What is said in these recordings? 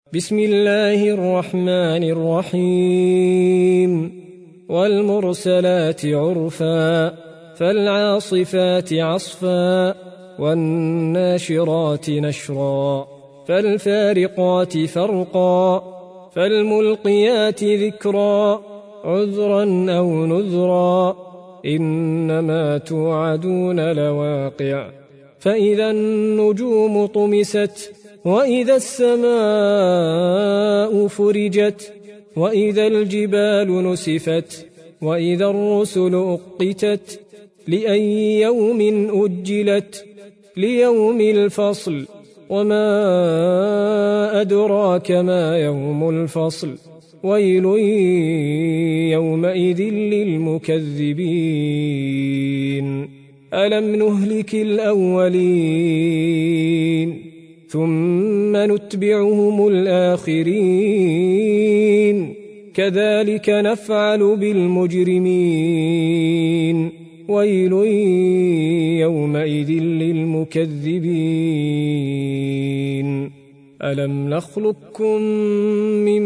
بسم الله الرحمن الرحيم والمرسلات عرفا فالعاصفات عصفا والناشرات نشرا فالفارقات فرقا فالملقيات ذكرا عذرا أو نذرا إنما توعدون لواقع فإذا النجوم طمست وإذا السماء فرجت وإذا الجبال نسفت وإذا الرسل أقتت لأي يوم أجلت ليوم الفصل وما أدراك ما يوم الفصل ويل يومئذ للمكذبين ألم نهلك الأولين ثم نتبعهم الآخرين كذلك نفعل بالمجرمين ويل يومئذ للمكذبين ألم نخلقكم من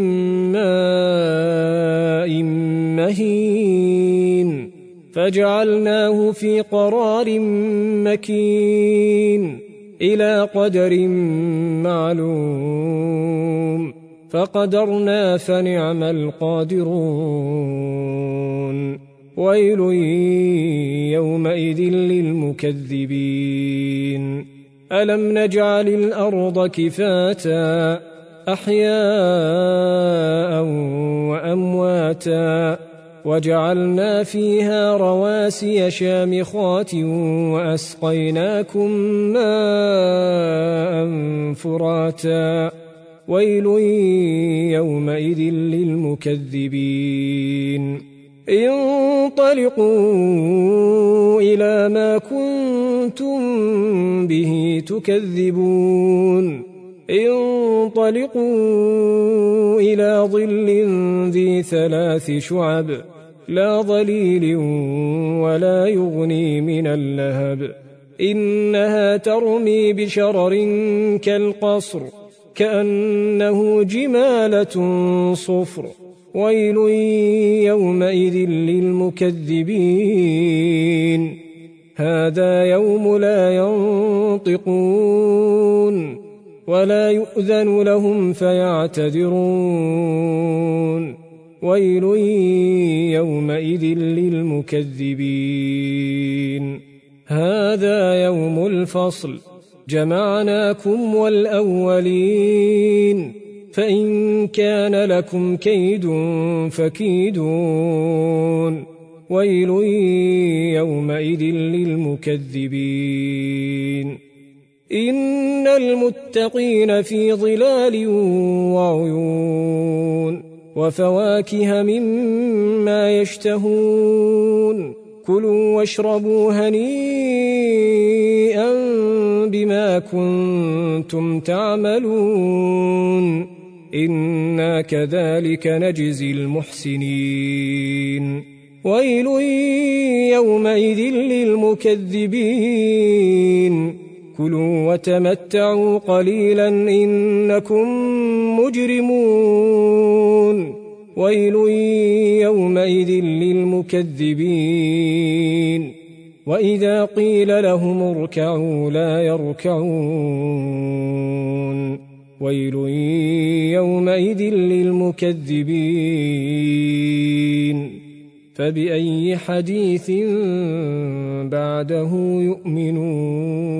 ماء مهين فجعلناه في قرار مكين إلى قدر معلوم فقدرنا فنعم القادرون ويل يومئذ للمكذبين ألم نجعل الأرض كفاتا أحياء وأمواتا وجعلنا فيها رواسي شامخات وأسقيناكم ماء فراتا ويل يومئذ للمكذبين انطلقوا إلى ما كنتم به تكذبون انطلقوا إلى ظل ذي 3 شعب لا ظليل ولا يغني من اللهب إنها ترمي بشرر كالقصر كأنه جمالة صفر ويل يومئذ للمكذبين هذا يوم لا ينطقون ولا يؤذن لهم فيعتذرون ويل يومئذ للمكذبين هذا يوم الفصل جمعناكم والأولين فإن كان لكم كيد فكيدون ويل يومئذ للمكذبين إن المتقين في ظلال وعيون وفواكه مما يشتهون كلوا واشربوا هنيئا بما كنتم تعملون إنا كذلك نجزي المحسنين ويل يومئذ للمكذبين كلوا وتمتعوا قليلا إنكم مجرمون ويل يومئذ للمكذبين وإذا قيل لهم اركعوا لا يركعون ويل يومئذ للمكذبين فبأي حديث بعده يؤمنون